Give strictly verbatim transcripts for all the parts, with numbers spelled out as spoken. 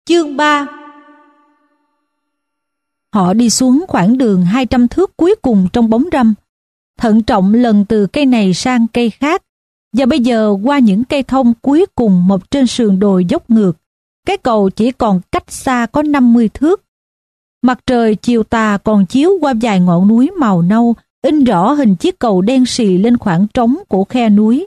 Chương ba. Họ đi xuống khoảng đường hai trăm thước cuối cùng trong bóng râm, thận trọng lần từ cây này sang cây khác, và bây giờ qua những cây thông cuối cùng mọc trên sườn đồi dốc ngược. Cái cầu chỉ còn cách xa có năm mươi thước. Mặt trời chiều tà còn chiếu qua vài ngọn núi màu nâu, in rõ hình chiếc cầu đen xì lên khoảng trống của khe núi.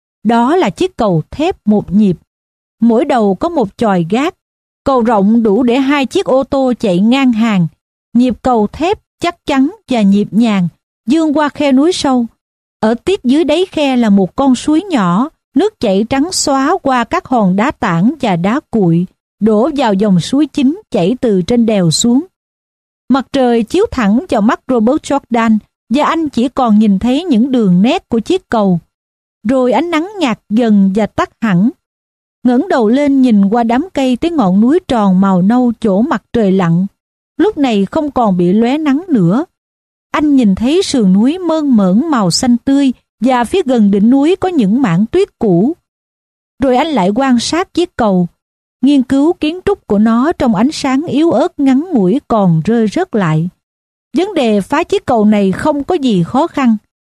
Đó là chiếc cầu thép một nhịp. Mỗi đầu có một chòi gác. Cầu rộng đủ để hai chiếc ô tô chạy ngang hàng. Nhịp cầu thép chắc chắn và nhịp nhàng, dương qua khe núi sâu. Ở tít dưới đáy khe là một con suối nhỏ, nước chảy trắng xóa qua các hòn đá tảng và đá cuội, đổ vào dòng suối chính chảy từ trên đèo xuống. Mặt trời chiếu thẳng vào mắt Robert Jordan, và anh chỉ còn nhìn thấy những đường nét của chiếc cầu. Rồi ánh nắng nhạt dần và tắt hẳn. Ngẩng đầu lên nhìn qua đám cây tới ngọn núi tròn màu nâu chỗ mặt trời lặn, lúc này không còn bị lóe nắng nữa. Anh nhìn thấy sườn núi mơn mởn màu xanh tươi, và phía gần đỉnh núi có những mảng tuyết cũ. Rồi anh lại quan sát chiếc cầu, nghiên cứu kiến trúc của nó trong ánh sáng yếu ớt ngắn ngủi còn rơi rớt lại. Vấn đề phá chiếc cầu này không có gì khó khăn.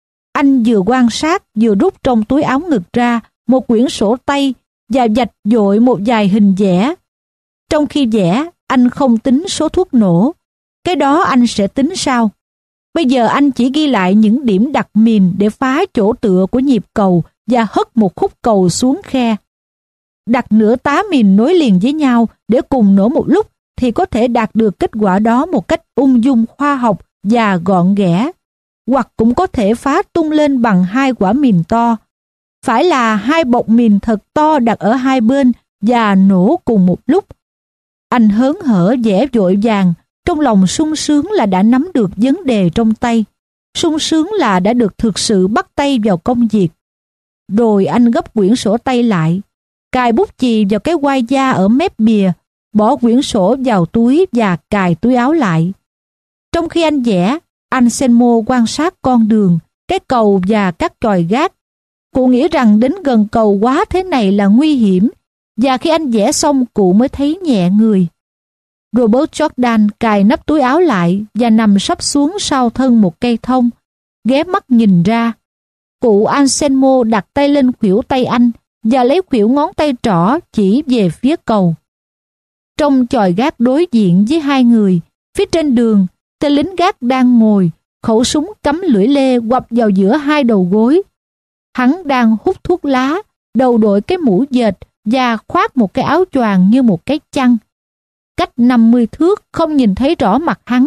Anh vừa quan sát vừa rút trong túi áo ngực ra một quyển sổ tay và vạch dội một vài hình vẽ. Trong khi vẽ, anh không tính số thuốc nổ. Cái đó anh sẽ tính sau. Bây giờ anh chỉ ghi lại những điểm đặt mìn để phá chỗ tựa của nhịp cầu và hất một khúc cầu xuống khe. Đặt nửa tá mìn nối liền với nhau để cùng nổ một lúc thì có thể đạt được kết quả đó một cách ung dung khoa học và gọn ghẽ. Hoặc cũng có thể phá tung lên bằng hai quả mìn to. Phải là hai bọc mìn thật to đặt ở hai bên và nổ cùng một lúc. Anh hớn hở vẽ vội vàng, trong lòng sung sướng là đã nắm được vấn đề trong tay. Sung sướng là đã được thực sự bắt tay vào công việc. Rồi anh gấp quyển sổ tay lại, cài bút chì vào cái quai da ở mép bìa, bỏ quyển sổ vào túi và cài túi áo lại. Trong khi anh vẽ, Anselmo quan sát con đường, cái cầu và các chòi gác. Cụ nghĩ rằng đến gần cầu quá thế này là nguy hiểm, và khi anh vẽ xong cụ mới thấy nhẹ người. Robert Jordan cài nắp túi áo lại và nằm sấp xuống sau thân một cây thông, ghé mắt nhìn ra. Cụ Anselmo đặt tay lên khuỷu tay anh và lấy khuỷu ngón tay trỏ chỉ về phía cầu. Trong chòi gác đối diện với hai người, phía trên đường, tên lính gác đang ngồi, khẩu súng cắm lưỡi lê quặp vào giữa hai đầu gối. Hắn đang hút thuốc lá, đầu đội cái mũ dệt và khoác một cái áo choàng như một cái chăn. Cách năm mươi thước không nhìn thấy rõ mặt hắn.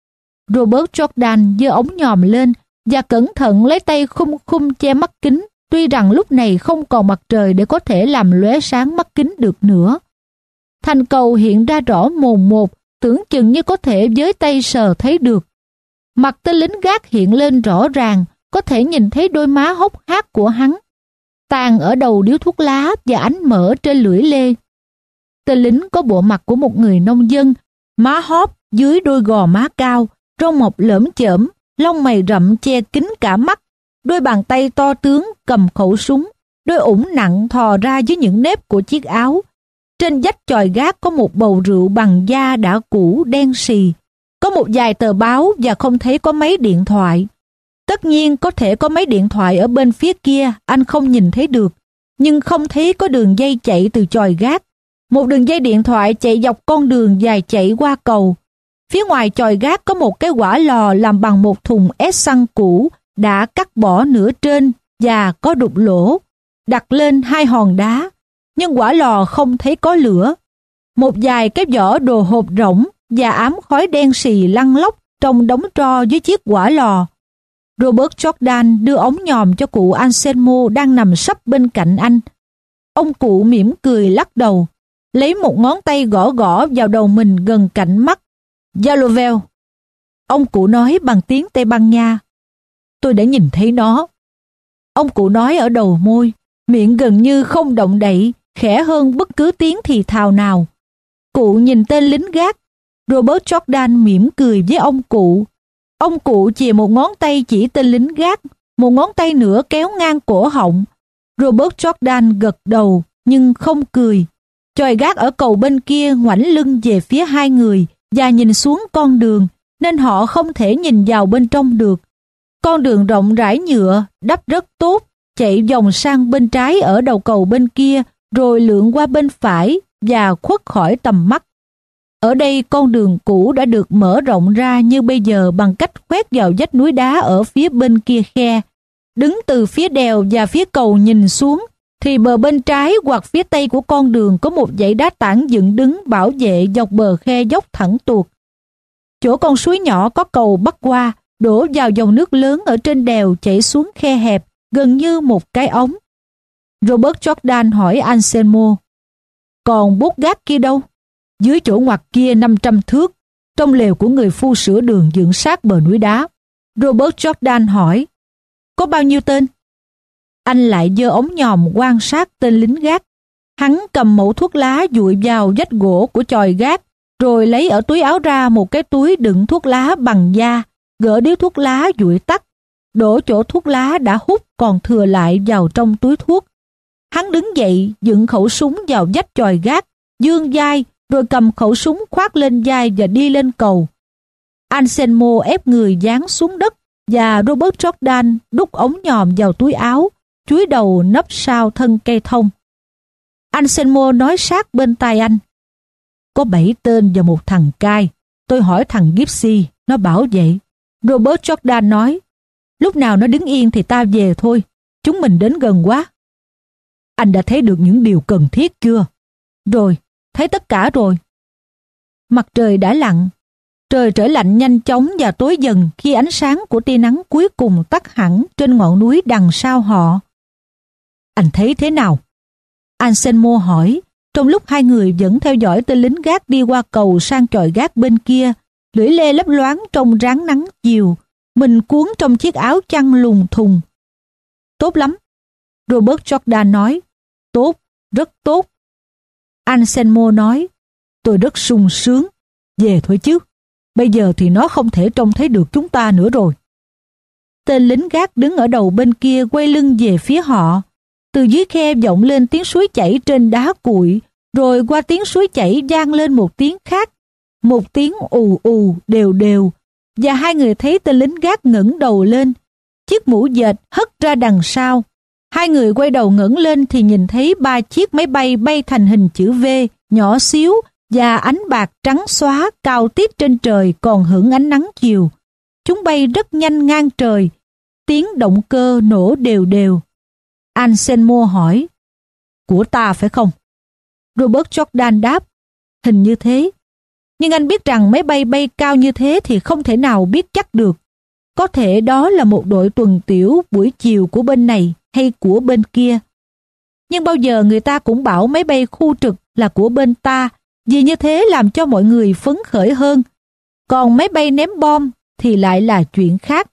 Robert Jordan giơ ống nhòm lên và cẩn thận lấy tay khum khum che mắt kính, tuy rằng lúc này không còn mặt trời để có thể làm lóe sáng mắt kính được nữa. Thành cầu hiện ra rõ mồn một, tưởng chừng như có thể với tay sờ thấy được. Mặt tên lính gác hiện lên rõ ràng, có thể nhìn thấy đôi má hốc hác của hắn, tàn ở đầu điếu thuốc lá và ánh mỡ trên lưỡi lê. Tên lính có bộ mặt của một người nông dân, má hóp dưới đôi gò má cao, râu mọc lởm chởm, lông mày rậm che kín cả mắt, đôi bàn tay to tướng cầm khẩu súng, đôi ủng nặng thò ra dưới những nếp của chiếc áo. Trên vách chòi gác có một bầu rượu bằng da đã cũ đen xì, có một vài tờ báo và không thấy có máy điện thoại. Tất nhiên có thể có máy điện thoại ở bên phía kia anh không nhìn thấy được, nhưng không thấy có đường dây chạy từ chòi gác. Một đường dây điện thoại chạy dọc con đường dài chạy qua cầu. Phía ngoài chòi gác có một cái hỏa lò làm bằng một thùng ép xăng cũ đã cắt bỏ nửa trên và có đục lỗ, đặt lên hai hòn đá, nhưng hỏa lò không thấy có lửa. Một vài cái vỏ đồ hộp rỗng và ám khói đen xì lăn lóc trong đống tro dưới chiếc hỏa lò. Robert Jordan đưa ống nhòm cho cụ Anselmo đang nằm sấp bên cạnh anh. Ông cụ mỉm cười lắc đầu, lấy một ngón tay gõ gõ vào đầu mình gần cạnh mắt. Yalovel, ông cụ nói bằng tiếng Tây Ban Nha. Tôi đã nhìn thấy nó. Ông cụ nói ở đầu môi, miệng gần như không động đậy, khẽ hơn bất cứ tiếng thì thào nào. Cụ nhìn tên lính gác. Robert Jordan mỉm cười với ông cụ. Ông cụ chìa một ngón tay chỉ tên lính gác, một ngón tay nữa kéo ngang cổ họng. Robert Jordan gật đầu nhưng không cười. Chòi gác ở cầu bên kia ngoảnh lưng về phía hai người và nhìn xuống con đường, nên họ không thể nhìn vào bên trong được. Con đường rộng rãi nhựa, đắp rất tốt, chạy vòng sang bên trái ở đầu cầu bên kia, rồi lượn qua bên phải và khuất khỏi tầm mắt. Ở đây con đường cũ đã được mở rộng ra như bây giờ bằng cách khoét vào vách núi đá ở phía bên kia khe. Đứng từ phía đèo và phía cầu nhìn xuống, thì bờ bên trái hoặc phía tây của con đường có một dãy đá tảng dựng đứng bảo vệ dọc bờ khe dốc thẳng tuột. Chỗ con suối nhỏ có cầu bắc qua, đổ vào dòng nước lớn ở trên đèo chảy xuống khe hẹp, gần như một cái ống. Robert Jordan hỏi Anselmo, còn bốt gác kia đâu? Dưới chỗ ngoặt kia năm trăm thước, trong lều của người phu sửa đường dựng sát bờ núi đá. Robert Jordan hỏi, có bao nhiêu tên? Anh lại giơ ống nhòm quan sát tên lính gác. Hắn cầm mẩu thuốc lá dụi vào vách gỗ của chòi gác, rồi lấy ở túi áo ra một cái túi đựng thuốc lá bằng da, gỡ điếu thuốc lá dụi tắt, đổ chỗ thuốc lá đã hút còn thừa lại vào trong túi thuốc. Hắn đứng dậy, dựng khẩu súng vào vách chòi gác, giương vai, rồi cầm khẩu súng khoác lên vai và đi lên cầu. Anselmo ép người giáng xuống đất và Robert Jordan đút ống nhòm vào túi áo, chúi đầu nấp sau thân cây thông. Anselmo nói sát bên tai anh, có bảy tên và một thằng cai. Tôi hỏi thằng Gypsy, nó bảo vậy. Robert Jordan nói, lúc nào nó đứng yên thì ta về thôi, chúng mình đến gần quá. Anh đã thấy được những điều cần thiết chưa? Rồi, thấy tất cả rồi. Mặt trời đã lặn, trời trở lạnh nhanh chóng và tối dần khi ánh sáng của tia nắng cuối cùng tắt hẳn trên ngọn núi đằng sau họ. Anh thấy thế nào? Anselmo hỏi, trong lúc hai người vẫn theo dõi tên lính gác đi qua cầu sang chòi gác bên kia, lưỡi lê lấp loáng trong ráng nắng chiều, mình cuốn trong chiếc áo chăn lùng thùng. Tốt lắm, Robert Jordan nói. Tốt, rất tốt. Anselmo nói, tôi rất sung sướng. Về thôi chứ, bây giờ thì nó không thể trông thấy được chúng ta nữa rồi. Tên lính gác đứng ở đầu bên kia quay lưng về phía họ. Từ dưới khe vọng lên tiếng suối chảy trên đá cuội, rồi qua tiếng suối chảy vang lên một tiếng khác, một tiếng ù ù đều đều, và hai người thấy tên lính gác ngẩng đầu lên, chiếc mũ dệt hất ra đằng sau. Hai người quay đầu ngẩng lên thì nhìn thấy ba chiếc máy bay bay thành hình chữ V, nhỏ xíu và ánh bạc trắng xóa cao tít trên trời còn hửng ánh nắng chiều. Chúng bay rất nhanh ngang trời, tiếng động cơ nổ đều đều. Anselmo hỏi, của ta phải không? Robert Jordan đáp, hình như thế. Nhưng anh biết rằng máy bay bay cao như thế thì không thể nào biết chắc được. Có thể đó là một đội tuần tiểu buổi chiều của bên này hay của bên kia. Nhưng bao giờ người ta cũng bảo máy bay khu trực là của bên ta, vì như thế làm cho mọi người phấn khởi hơn. Còn máy bay ném bom thì lại là chuyện khác.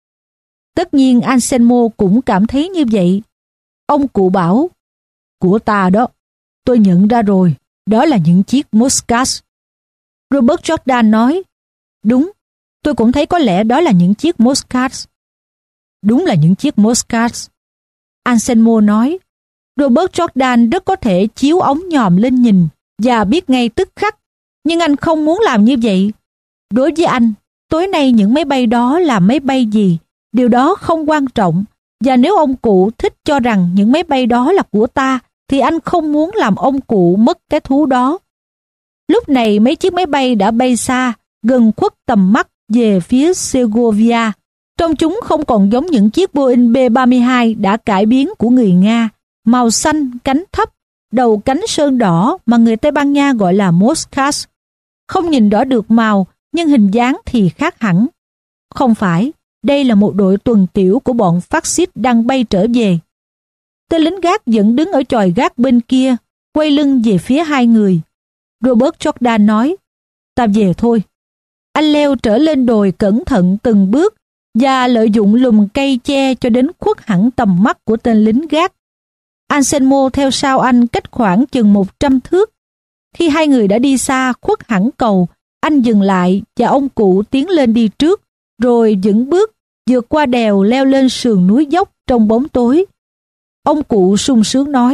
Tất nhiên Anselmo cũng cảm thấy như vậy. Ông cụ bảo, của ta đó, tôi nhận ra rồi, đó là những chiếc Muscat. Robert Jordan nói, đúng, tôi cũng thấy có lẽ đó là những chiếc Muscat. Đúng là những chiếc Muscat. Anselmo nói, Robert Jordan rất có thể chiếu ống nhòm lên nhìn và biết ngay tức khắc, nhưng anh không muốn làm như vậy. Đối với anh, tối nay những máy bay đó là máy bay gì, điều đó không quan trọng. Và nếu ông cụ thích cho rằng những máy bay đó là của ta, thì anh không muốn làm ông cụ mất cái thú đó. Lúc này mấy chiếc máy bay đã bay xa, gần khuất tầm mắt về phía Segovia. Trông chúng không còn giống những chiếc Boeing B ba mươi hai đã cải biến của người Nga, màu xanh, cánh thấp, đầu cánh sơn đỏ mà người Tây Ban Nha gọi là Muscat. Không nhìn rõ được màu, nhưng hình dáng thì khác hẳn. Không phải, đây là một đội tuần tiểu của bọn phát xít đang bay trở về. Tên lính gác vẫn đứng ở chòi gác bên kia, quay lưng về phía hai người. Robert Jordan nói, ta về thôi. Anh leo trở lên đồi cẩn thận từng bước và lợi dụng lùm cây che cho đến khuất hẳn tầm mắt của tên lính gác. Anselmo theo sau anh cách khoảng chừng một trăm thước. Khi hai người đã đi xa khuất hẳn cầu, anh dừng lại và ông cụ tiến lên đi trước, rồi vững bước vượt qua đèo leo lên sườn núi dốc trong bóng tối. Ông cụ sung sướng nói,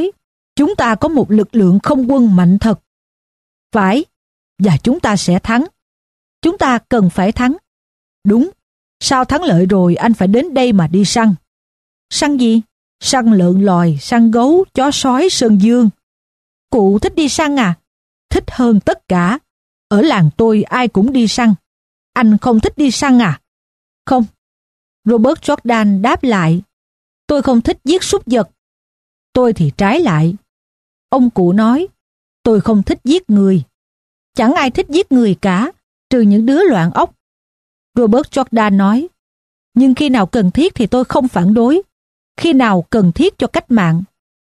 Chúng ta có một lực lượng không quân mạnh thật. Phải, và chúng ta sẽ thắng. Chúng ta cần phải thắng. Đúng, sau thắng lợi rồi anh phải đến đây mà đi săn. Săn gì? Săn lợn lòi, săn gấu, chó sói, sơn dương. Cụ thích đi săn à? Thích hơn tất cả. Ở làng tôi ai cũng đi săn. Anh không thích đi săn à? Không. Robert Jordan đáp lại. Tôi không thích giết súc vật. Tôi thì trái lại. Ông cụ nói, tôi không thích giết người. Chẳng ai thích giết người cả, trừ những đứa loạn óc. Robert Jordan nói, nhưng khi nào cần thiết thì tôi không phản đối. Khi nào cần thiết cho cách mạng.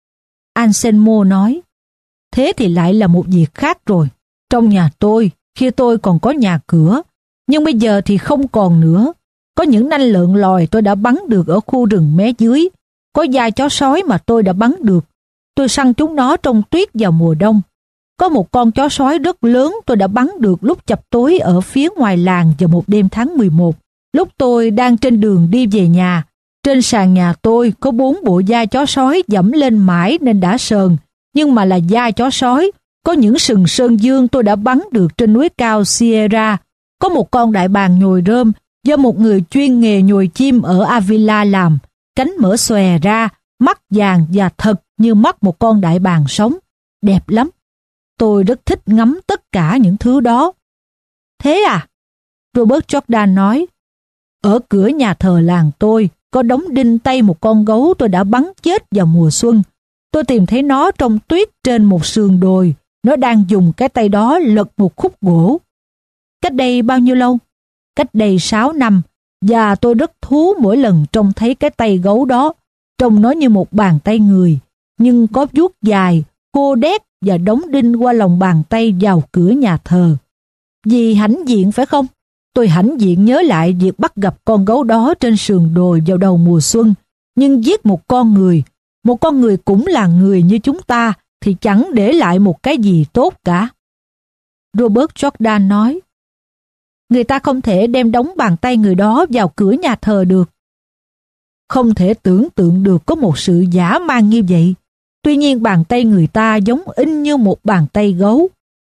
Anselmo nói, thế thì lại là một việc khác rồi. Trong nhà tôi, khi tôi còn có nhà cửa, nhưng bây giờ thì không còn nữa. Có những nanh lợn lòi tôi đã bắn được ở khu rừng mé dưới. Có dai chó sói mà tôi đã bắn được. Tôi săn chúng nó trong tuyết vào mùa đông. Có một con chó sói rất lớn tôi đã bắn được lúc chập tối ở phía ngoài làng vào một đêm tháng mười một. Lúc tôi đang trên đường đi về nhà, trên sàn nhà tôi có bốn bộ da chó sói dẫm lên mãi nên đã sờn, nhưng mà là da chó sói. Có những sừng sơn dương tôi đã bắn được trên núi cao Sierra. Có một con đại bàng nhồi rơm do một người chuyên nghề nhồi chim ở Avila làm, cánh mở xòe ra, mắt vàng và thật như mắt một con đại bàng sống. Đẹp lắm. Tôi rất thích ngắm tất cả những thứ đó. Thế à? Robert Jordan nói, ở cửa nhà thờ làng tôi có đóng đinh tay một con gấu tôi đã bắn chết vào mùa xuân. Tôi tìm thấy nó trong tuyết trên một sườn đồi. Nó đang dùng cái tay đó lật một khúc gỗ. Cách đây bao nhiêu lâu? Cách đây sáu năm. Và tôi rất thú mỗi lần trông thấy cái tay gấu đó. Trông nó như một bàn tay người, nhưng có vuốt dài, khô đét và đóng đinh qua lòng bàn tay vào cửa nhà thờ. Vì hãnh diện phải không? Tôi hãnh diện nhớ lại việc bắt gặp con gấu đó trên sườn đồi vào đầu mùa xuân. Nhưng giết một con người, một con người cũng là người như chúng ta, thì chẳng để lại một cái gì tốt cả. Robert Jordan nói, người ta không thể đem đóng bàn tay người đó vào cửa nhà thờ được. Không thể tưởng tượng được có một sự dã man như vậy. Tuy nhiên bàn tay người ta giống in như một bàn tay gấu.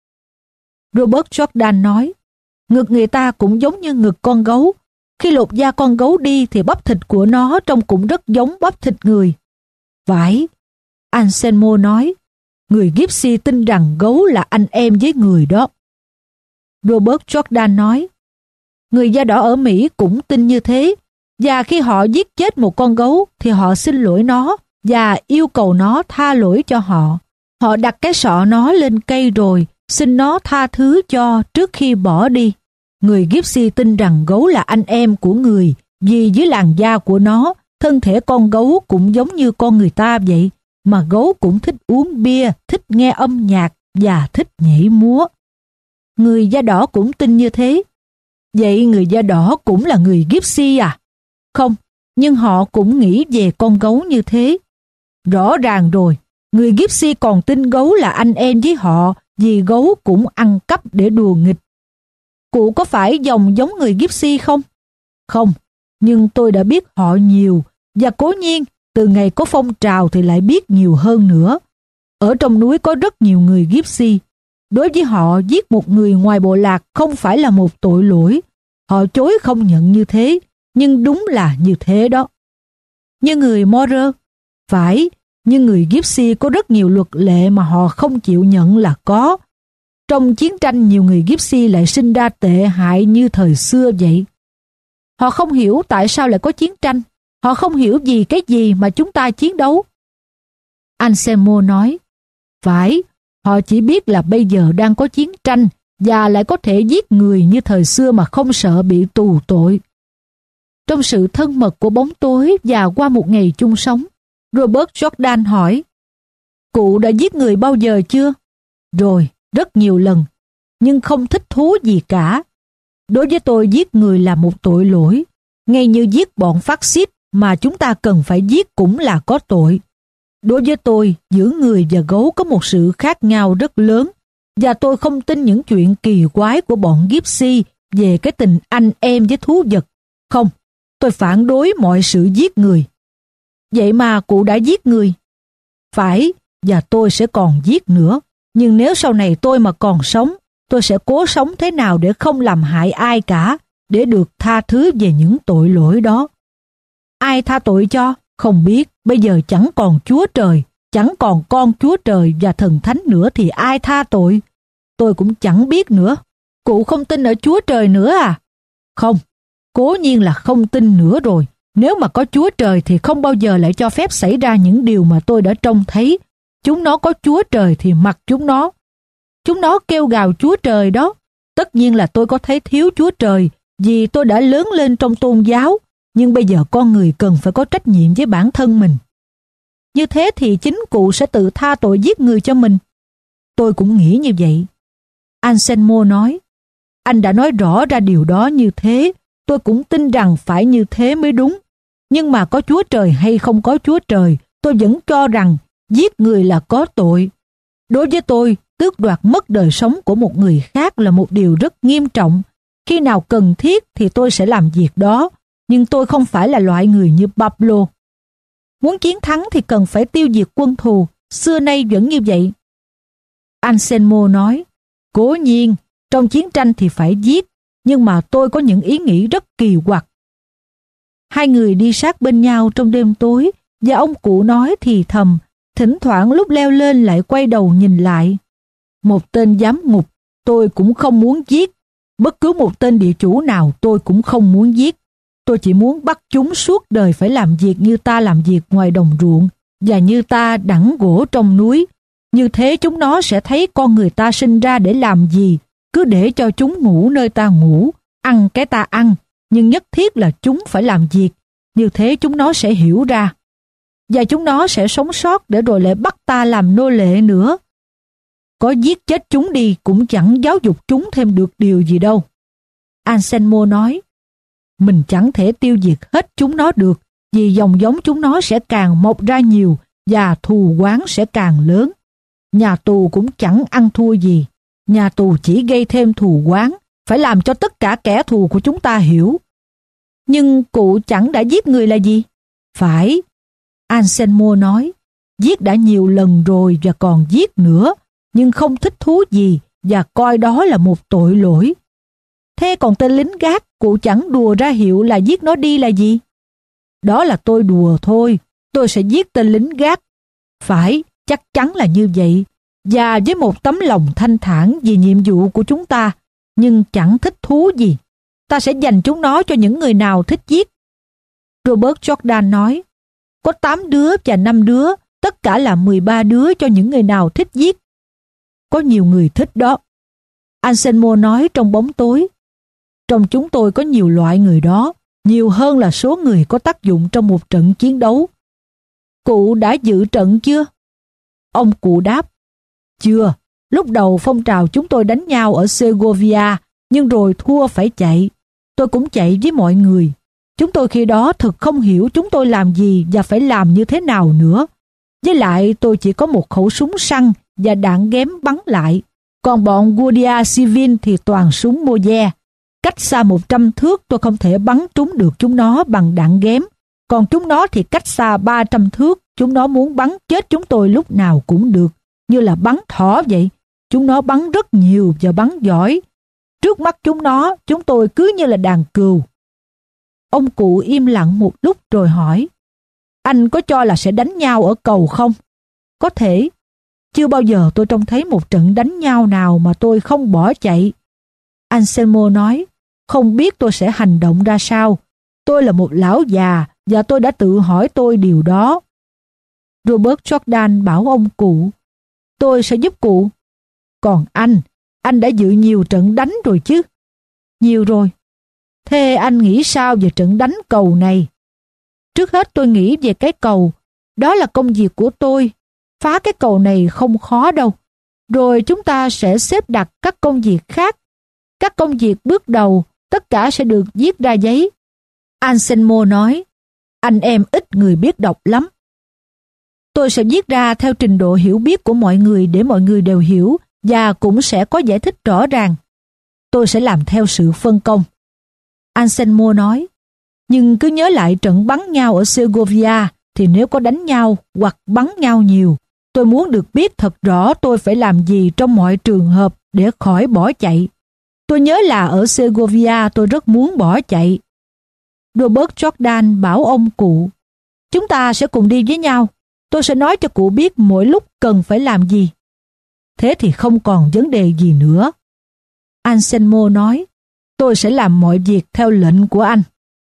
Robert Jordan nói, ngực người ta cũng giống như ngực con gấu. Khi lột da con gấu đi thì bắp thịt của nó trông cũng rất giống bắp thịt người. Phải, Anselmo nói, người Gypsy tin rằng gấu là anh em với người đó. Robert Jordan nói, người da đỏ ở Mỹ cũng tin như thế, và khi họ giết chết một con gấu thì họ xin lỗi nó và yêu cầu nó tha lỗi cho họ. Họ đặt cái sọ nó lên cây rồi xin nó tha thứ cho trước khi bỏ đi. Người Gypsy tin rằng gấu là anh em của người, vì dưới làn da của nó, thân thể con gấu cũng giống như con người ta vậy, mà gấu cũng thích uống bia, thích nghe âm nhạc và thích nhảy múa. Người da đỏ cũng tin như thế. Vậy người da đỏ cũng là người Gypsy à? Không, nhưng họ cũng nghĩ về con gấu như thế. Rõ ràng rồi, người Gypsy còn tin gấu là anh em với họ vì gấu cũng ăn cắp để đùa nghịch. Cụ có phải dòng giống người Gypsy không? Không, nhưng tôi đã biết họ nhiều, và cố nhiên từ ngày có phong trào thì lại biết nhiều hơn nữa. Ở trong núi có rất nhiều người Gypsy. Đối với họ, giết một người ngoài bộ lạc không phải là một tội lỗi. Họ chối không nhận như thế, nhưng đúng là như thế đó. Như người Morer, phải, nhưng người Gypsy có rất nhiều luật lệ mà họ không chịu nhận là có. Trong chiến tranh nhiều người Gypsy lại sinh ra tệ hại như thời xưa vậy. Họ không hiểu tại sao lại có chiến tranh. Họ không hiểu vì cái gì mà chúng ta chiến đấu. Anselmo nói, phải, họ chỉ biết là bây giờ đang có chiến tranh và lại có thể giết người như thời xưa mà không sợ bị tù tội. Trong sự thân mật của bóng tối và qua một ngày chung sống, Robert Jordan hỏi, cụ đã giết người bao giờ chưa? Rồi, rất nhiều lần, nhưng không thích thú gì cả. Đối với tôi giết người là một tội lỗi, ngay như giết bọn phát xít mà chúng ta cần phải giết cũng là có tội. Đối với tôi, giữa người và gấu có một sự khác nhau rất lớn, và tôi không tin những chuyện kỳ quái của bọn Gypsy về cái tình anh em với thú vật. Không, tôi phản đối mọi sự giết người. Vậy mà cụ đã giết người. Phải, và tôi sẽ còn giết nữa. Nhưng nếu sau này tôi mà còn sống, tôi sẽ cố sống thế nào để không làm hại ai cả, để được tha thứ về những tội lỗi đó. Ai tha tội cho? Không biết. Bây giờ chẳng còn Chúa Trời, chẳng còn con Chúa Trời và thần thánh nữa thì ai tha tội? Tôi cũng chẳng biết nữa. Cụ không tin ở Chúa Trời nữa à? Không, cố nhiên là không tin nữa rồi. Nếu mà có Chúa Trời thì không bao giờ lại cho phép xảy ra những điều mà tôi đã trông thấy. Chúng nó có Chúa Trời thì mặc chúng nó. Chúng nó kêu gào Chúa Trời đó. Tất nhiên là tôi có thấy thiếu Chúa Trời vì tôi đã lớn lên trong tôn giáo. Nhưng bây giờ con người cần phải có trách nhiệm với bản thân mình. Như thế thì chính cụ sẽ tự tha tội giết người cho mình. Tôi cũng nghĩ như vậy. Anselmo nói, anh đã nói rõ ra điều đó như thế. Tôi cũng tin rằng phải như thế mới đúng. Nhưng mà có Chúa Trời hay không có Chúa Trời, tôi vẫn cho rằng giết người là có tội. Đối với tôi, tước đoạt mất đời sống của một người khác là một điều rất nghiêm trọng. Khi nào cần thiết thì tôi sẽ làm việc đó. Nhưng tôi không phải là loại người như Pablo. Muốn chiến thắng thì cần phải tiêu diệt quân thù, xưa nay vẫn như vậy. Anselmo nói, cố nhiên, trong chiến tranh thì phải giết, nhưng mà tôi có những ý nghĩ rất kỳ quặc. Hai người đi sát bên nhau trong đêm tối, và ông cụ nói thì thầm, thỉnh thoảng lúc leo lên lại quay đầu nhìn lại. Một tên giám ngục, tôi cũng không muốn giết. Bất cứ một tên địa chủ nào tôi cũng không muốn giết. Tôi chỉ muốn bắt chúng suốt đời phải làm việc như ta làm việc ngoài đồng ruộng và như ta đẵng gỗ trong núi. Như thế chúng nó sẽ thấy con người ta sinh ra để làm gì. Cứ để cho chúng ngủ nơi ta ngủ, ăn cái ta ăn, nhưng nhất thiết là chúng phải làm việc. Như thế chúng nó sẽ hiểu ra. Và chúng nó sẽ sống sót để rồi lại bắt ta làm nô lệ nữa. Có giết chết chúng đi cũng chẳng giáo dục chúng thêm được điều gì đâu. Anselmo nói, mình chẳng thể tiêu diệt hết chúng nó được, vì dòng giống chúng nó sẽ càng mọc ra nhiều và thù oán sẽ càng lớn. Nhà tù cũng chẳng ăn thua gì. Nhà tù chỉ gây thêm thù oán, phải làm cho tất cả kẻ thù của chúng ta hiểu. Nhưng cụ chẳng đã giết người là gì? Phải, Anselmo nói, giết đã nhiều lần rồi và còn giết nữa, nhưng không thích thú gì và coi đó là một tội lỗi. Thế còn tên lính gác, cụ chẳng đùa ra hiệu là giết nó đi là gì? Đó là tôi đùa thôi, tôi sẽ giết tên lính gác. Phải, chắc chắn là như vậy. Và với một tấm lòng thanh thản vì nhiệm vụ của chúng ta, nhưng chẳng thích thú gì. Ta sẽ dành chúng nó cho những người nào thích giết. Robert Jordan nói, có tám đứa và năm đứa, tất cả là mười ba đứa cho những người nào thích giết. Có nhiều người thích đó. Anselmo nói trong bóng tối. Trong chúng tôi có nhiều loại người đó, nhiều hơn là số người có tác dụng trong một trận chiến đấu. Cụ đã dự trận chưa? Ông cụ đáp, chưa. Lúc đầu phong trào chúng tôi đánh nhau ở Segovia, nhưng rồi thua phải chạy. Tôi cũng chạy với mọi người. Chúng tôi khi đó thực không hiểu chúng tôi làm gì và phải làm như thế nào nữa. Với lại tôi chỉ có một khẩu súng săn và đạn ghém bắn lại. Còn bọn Guardia Civil thì toàn súng Moser. Cách xa một trăm thước tôi không thể bắn trúng được chúng nó bằng đạn ghém. Còn chúng nó thì cách xa ba trăm thước, chúng nó muốn bắn chết chúng tôi lúc nào cũng được, như là bắn thỏ vậy. Chúng nó bắn rất nhiều và bắn giỏi. Trước mắt chúng nó, chúng tôi cứ như là đàn cừu. Ông cụ im lặng một lúc rồi hỏi, anh có cho là sẽ đánh nhau ở cầu không? Có thể. Chưa bao giờ tôi trông thấy một trận đánh nhau nào mà tôi không bỏ chạy. Anselmo nói, không biết tôi sẽ hành động ra sao. Tôi là một lão già và tôi đã tự hỏi tôi điều đó. Robert Jordan bảo ông cụ, tôi sẽ giúp cụ. Còn anh, anh đã dự nhiều trận đánh rồi chứ? Nhiều rồi. Thế anh nghĩ sao về trận đánh cầu này? Trước hết tôi nghĩ về cái cầu. Đó là công việc của tôi. Phá cái cầu này không khó đâu. Rồi chúng ta sẽ xếp đặt các công việc khác. Các công việc bước đầu, tất cả sẽ được viết ra giấy. Anselmo nói, anh em ít người biết đọc lắm. Tôi sẽ viết ra theo trình độ hiểu biết của mọi người để mọi người đều hiểu và cũng sẽ có giải thích rõ ràng. Tôi sẽ làm theo sự phân công. Anselmo nói, nhưng cứ nhớ lại trận bắn nhau ở Segovia thì nếu có đánh nhau hoặc bắn nhau nhiều, tôi Tôi muốn được biết thật rõ tôi phải làm gì trong mọi trường hợp để khỏi bỏ chạy. Tôi nhớ là ở Segovia tôi rất muốn bỏ chạy. Robert Jordan bảo ông cụ, chúng ta sẽ cùng đi với nhau. Tôi sẽ nói cho cụ biết mỗi lúc cần phải làm gì. Thế thì không còn vấn đề gì nữa. Anselmo nói, tôi sẽ làm mọi việc theo lệnh của anh.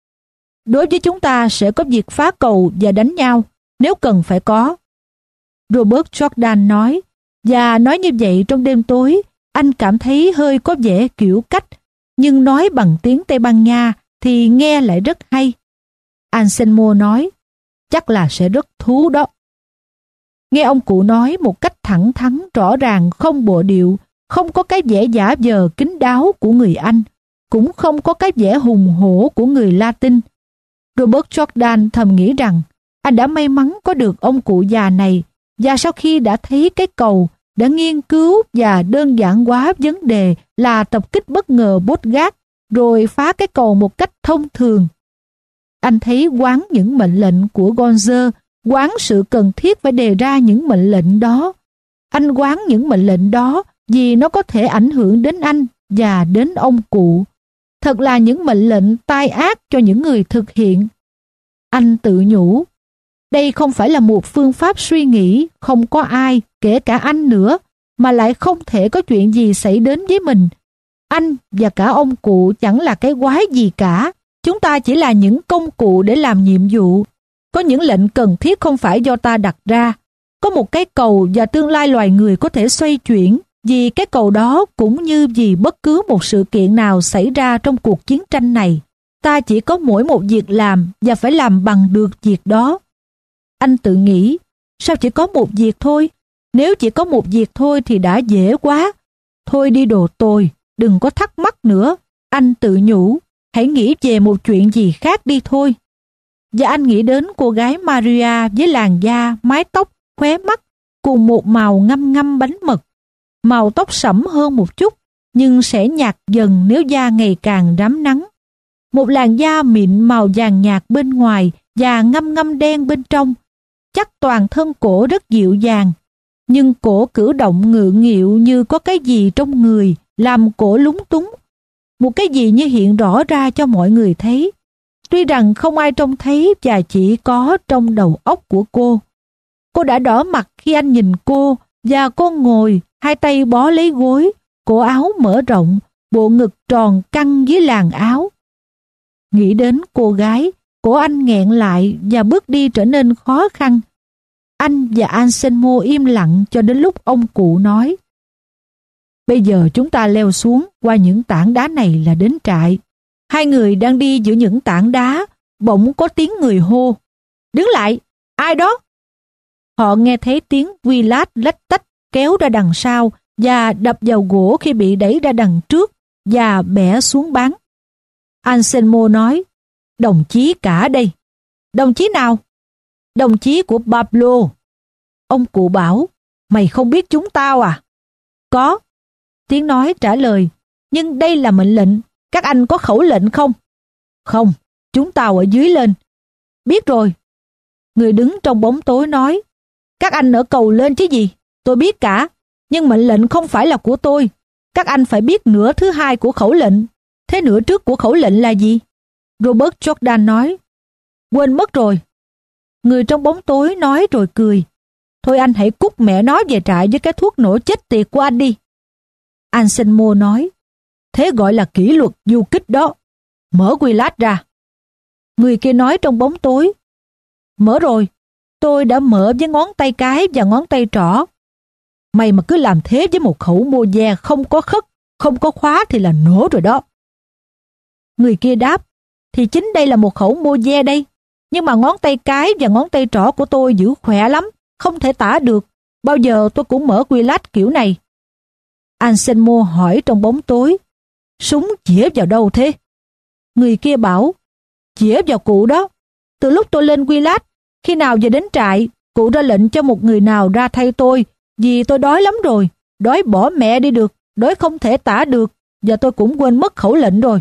Đối với chúng ta sẽ có việc phá cầu và đánh nhau, nếu cần phải có. Robert Jordan nói, và nói như vậy trong đêm tối, anh cảm thấy hơi có vẻ kiểu cách, nhưng nói bằng tiếng Tây Ban Nha thì nghe lại rất hay. Anselmo nói, chắc là sẽ rất thú đó. Nghe ông cụ nói một cách thẳng thắn, rõ ràng, không bộ điệu, không có cái vẻ giả vờ kín đáo của người Anh, cũng không có cái vẻ hùng hổ của người Latin. Robert Jordan thầm nghĩ rằng anh đã may mắn có được ông cụ già này, và sau khi đã thấy cái cầu, đã nghiên cứu và đơn giản hóa vấn đề là tập kích bất ngờ bốt gác, rồi phá cái cầu một cách thông thường. Anh thấy quán những mệnh lệnh của Gonzer, quán sự cần thiết phải đề ra những mệnh lệnh đó. Anh quán những mệnh lệnh đó vì nó có thể ảnh hưởng đến anh và đến ông cụ. Thật là những mệnh lệnh tai ác cho những người thực hiện. Anh tự nhủ, đây không phải là một phương pháp suy nghĩ, không có ai, kể cả anh nữa, mà lại không thể có chuyện gì xảy đến với mình. Anh và cả ông cụ chẳng là cái quái gì cả. Chúng ta chỉ là những công cụ để làm nhiệm vụ. Có những lệnh cần thiết không phải do ta đặt ra. Có một cái cầu và tương lai loài người có thể xoay chuyển, vì cái cầu đó cũng như vì bất cứ một sự kiện nào xảy ra trong cuộc chiến tranh này. Ta chỉ có mỗi một việc làm và phải làm bằng được việc đó. Anh tự nghĩ, sao chỉ có một việc thôi? Nếu chỉ có một việc thôi thì đã dễ quá. Thôi đi đồ tồi, đừng có thắc mắc nữa. Anh tự nhủ, hãy nghĩ về một chuyện gì khác đi thôi. Và anh nghĩ đến cô gái Maria với làn da, mái tóc, khóe mắt, cùng một màu ngâm ngâm bánh mật. Màu tóc sẫm hơn một chút, nhưng sẽ nhạt dần nếu da ngày càng rám nắng. Một làn da mịn màu vàng nhạt bên ngoài và ngâm ngâm đen bên trong. Chắc toàn thân cổ rất dịu dàng, nhưng cổ cử động ngượng nghịu như có cái gì trong người làm cổ lúng túng. Một cái gì như hiện rõ ra cho mọi người thấy, tuy rằng không ai trông thấy và chỉ có trong đầu óc của cô. Cô đã đỏ mặt khi anh nhìn cô, và cô ngồi, hai tay bó lấy gối, cổ áo mở rộng, bộ ngực tròn căng dưới làn áo. Nghĩ đến cô gái, cổ anh nghẹn lại và bước đi trở nên khó khăn. Anh và Anselmo im lặng cho đến lúc ông cụ nói, bây giờ chúng ta leo xuống qua những tảng đá này là đến trại. Hai người đang đi giữa những tảng đá, bỗng có tiếng người hô, đứng lại, ai đó? Họ nghe thấy tiếng quy lát lách tách kéo ra đằng sau và đập vào gỗ khi bị đẩy ra đằng trước và bẻ xuống bắn. Anselmo nói, đồng chí cả đây. Đồng chí nào? Đồng chí của Pablo. Ông cụ bảo, mày không biết chúng tao à? Có. Tiếng nói trả lời, nhưng đây là mệnh lệnh, các anh có khẩu lệnh không? Không, chúng tao ở dưới lên. Biết rồi. Người đứng trong bóng tối nói, các anh ở cầu lên chứ gì, tôi biết cả, nhưng mệnh lệnh không phải là của tôi. Các anh phải biết nửa thứ hai của khẩu lệnh. Thế nửa trước của khẩu lệnh là gì? Robert Jordan nói, quên mất rồi. Người trong bóng tối nói rồi cười, thôi anh hãy cút mẹ nó về trại với cái thuốc nổ chết tiệt của anh đi. Anselmo nói, thế gọi là kỷ luật du kích đó. Mở quy lát ra. Người kia nói trong bóng tối, mở rồi, tôi đã mở với ngón tay cái và ngón tay trỏ. Mày mà cứ làm thế với một khẩu Mauser không có khất, không có khóa thì là nổ rồi đó. Người kia đáp, thì chính đây là một khẩu Mauser đây, nhưng mà ngón tay cái và ngón tay trỏ của tôi giữ khỏe lắm, không thể tả được. Bao giờ tôi cũng mở quy lát kiểu này. Anselmo hỏi trong bóng tối, súng chĩa vào đâu thế? Người kia bảo, chĩa vào cụ đó. Từ lúc tôi lên quy lát, khi nào về đến trại, cụ ra lệnh cho một người nào ra thay tôi, vì tôi đói lắm rồi, đói bỏ mẹ đi được, đói không thể tả được, và tôi cũng quên mất khẩu lệnh rồi.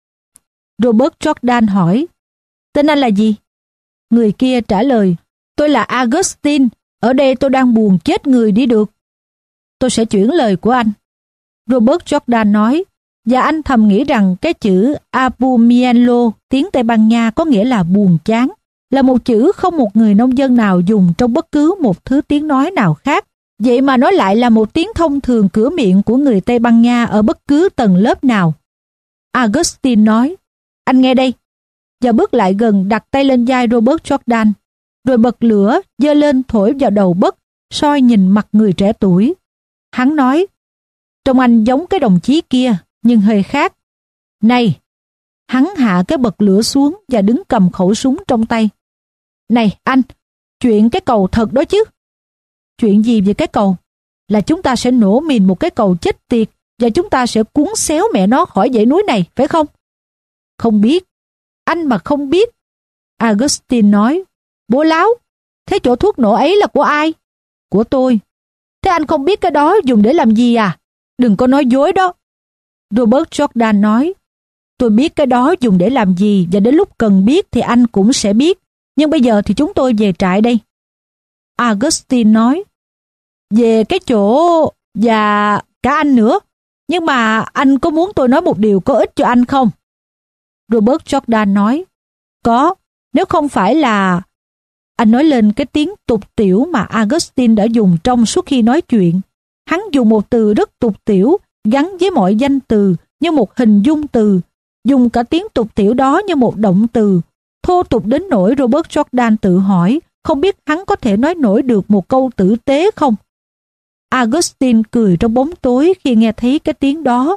Robert Jordan hỏi, tên anh là gì? Người kia trả lời, tôi là Augustine, Ở đây tôi đang buồn chết người đi được. Tôi sẽ chuyển lời của anh. Robert Jordan nói, và anh thầm nghĩ rằng cái chữ abumielo, tiếng Tây Ban Nha có nghĩa là buồn chán, là một chữ không một người nông dân nào dùng trong bất cứ một thứ tiếng nói nào khác. Vậy mà nó lại là một tiếng thông thường cửa miệng của người Tây Ban Nha ở bất cứ tầng lớp nào. Augustine nói, anh nghe đây, và bước lại gần đặt tay lên vai Robert Jordan, rồi bật lửa, giơ lên thổi vào đầu bấc, soi nhìn mặt người trẻ tuổi. Hắn nói, trông anh giống cái đồng chí kia, nhưng hơi khác. Này, hắn hạ cái bật lửa xuống và đứng cầm khẩu súng trong tay. Này anh, chuyện cái cầu thật đó chứ. Chuyện gì về cái cầu? Là chúng ta sẽ nổ mìn một cái cầu chết tiệt và chúng ta sẽ cuốn xéo mẹ nó khỏi dãy núi này, phải không? Không biết. Anh mà không biết. Augustine nói, bố láo, thế chỗ thuốc nổ ấy là của ai? Của tôi. Thế anh không biết cái đó dùng để làm gì à? Đừng có nói dối đó. Robert Jordan nói, tôi biết cái đó dùng để làm gì và đến lúc cần biết thì anh cũng sẽ biết. Nhưng bây giờ thì chúng tôi về trại đây. Augustine nói, về cái chỗ và cả anh nữa. Nhưng mà anh có muốn tôi nói một điều có ích cho anh không? Robert Jordan nói, có, nếu không phải là... Anh nói lên cái tiếng tục tiểu mà Augustine đã dùng trong suốt khi nói chuyện. Hắn dùng một từ rất tục tiểu, gắn với mọi danh từ như một hình dung từ, dùng cả tiếng tục tiểu đó như một động từ, thô tục đến nỗi Robert Jordan tự hỏi không biết hắn có thể nói nổi được một câu tử tế không. Augustine cười trong bóng tối khi nghe thấy cái tiếng đó.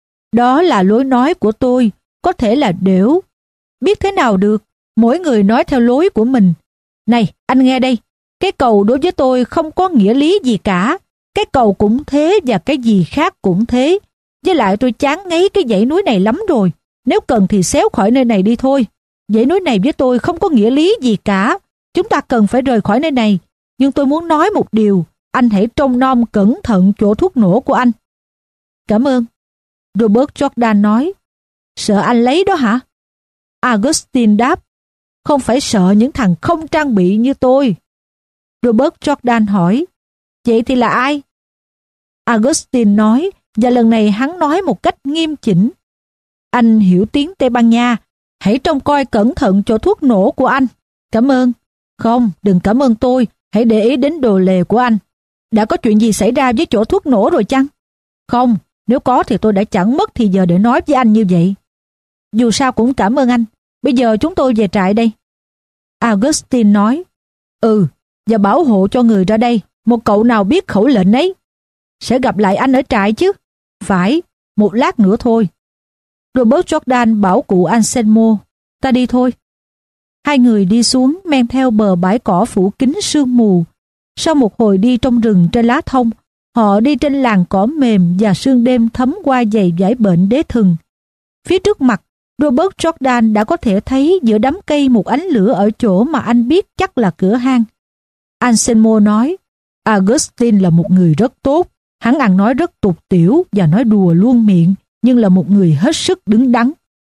Đó là lối nói của tôi, có thể là đểu. Biết thế nào được, mỗi người nói theo lối của mình. Này, anh nghe đây, cái cầu đối với tôi không có nghĩa lý gì cả. Cái cầu cũng thế và cái gì khác cũng thế. Với lại tôi chán ngấy cái dãy núi này lắm rồi. Nếu cần thì xéo khỏi nơi này đi thôi. Dãy núi này với tôi không có nghĩa lý gì cả. Chúng ta cần phải rời khỏi nơi này. Nhưng tôi muốn nói một điều. Anh hãy trông nom cẩn thận chỗ thuốc nổ của anh. Cảm ơn. Robert Jordan nói. Sợ anh lấy đó hả? Augustine đáp. Không phải sợ những thằng không trang bị như tôi. Robert Jordan hỏi. Vậy thì là ai? Augustine nói, và lần này hắn nói một cách nghiêm chỉnh. Anh hiểu tiếng Tây Ban Nha. Hãy trông coi cẩn thận chỗ thuốc nổ của anh. Cảm ơn. Không, đừng cảm ơn tôi. Hãy để ý đến đồ lề của anh. Đã có chuyện gì xảy ra với chỗ thuốc nổ rồi chăng? Không, nếu có thì tôi đã chẳng mất thì giờ để nói với anh như vậy. Dù sao cũng cảm ơn anh. Bây giờ chúng tôi về trại đây. Augustine nói. Ừ, và bảo hộ cho người ra đây. Một cậu nào biết khẩu lệnh ấy. Sẽ gặp lại anh ở trại chứ? Phải, một lát nữa thôi. Robert Jordan bảo cụ Anselmo. Ta đi thôi. Hai người đi xuống men theo bờ bãi cỏ phủ kín sương mù. Sau một hồi đi trong rừng trên lá thông, họ đi trên làn cỏ mềm và sương đêm thấm qua dày vải bệnh đế thừng. Phía trước mặt, Robert Jordan đã có thể thấy giữa đám cây một ánh lửa ở chỗ mà anh biết chắc là cửa hang. Anselmo nói, Augustine là một người rất tốt. Hắn ăn nói rất tục tiểu và nói đùa luôn miệng, nhưng là một người hết sức đứng đắn.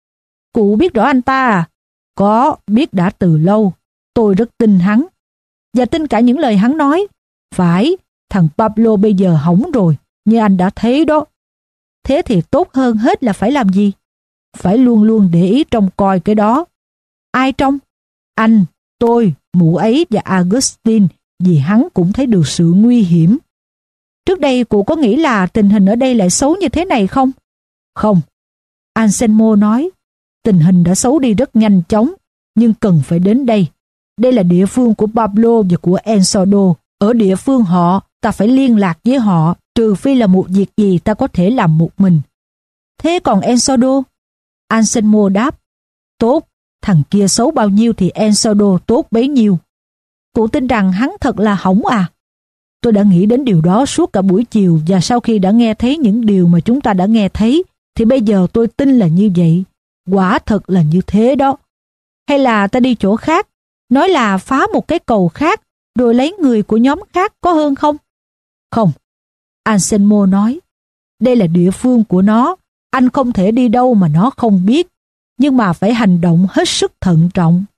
Cụ biết rõ anh ta à? Có, biết đã từ lâu. Tôi rất tin hắn. Và tin cả những lời hắn nói. Phải, thằng Pablo bây giờ hỏng rồi, như anh đã thấy đó. Thế thì tốt hơn hết là phải làm gì? Phải luôn luôn để ý trông coi cái đó. Ai trông? Anh, tôi, mụ ấy và Augustine, vì hắn cũng thấy được sự nguy hiểm. Trước đây cụ có nghĩ là tình hình ở đây lại xấu như thế này không? Không. Anselmo nói, tình hình đã xấu đi rất nhanh chóng, nhưng cần phải đến đây. Đây là địa phương của Pablo và của Ensodo. Ở địa phương họ, ta phải liên lạc với họ, trừ phi là một việc gì ta có thể làm một mình. Thế còn Ensodo? Anselmo đáp, tốt, thằng kia xấu bao nhiêu thì Ensodo tốt bấy nhiêu. Cụ tin rằng hắn thật là hỏng à? Tôi đã nghĩ đến điều đó suốt cả buổi chiều, và sau khi đã nghe thấy những điều mà chúng ta đã nghe thấy, thì bây giờ tôi tin là như vậy. Quả thật là như thế đó. Hay là ta đi chỗ khác, nói là phá một cái cầu khác, rồi lấy người của nhóm khác có hơn không? Không. Anselmo nói, đây là địa phương của nó, anh không thể đi đâu mà nó không biết, nhưng mà phải hành động hết sức thận trọng.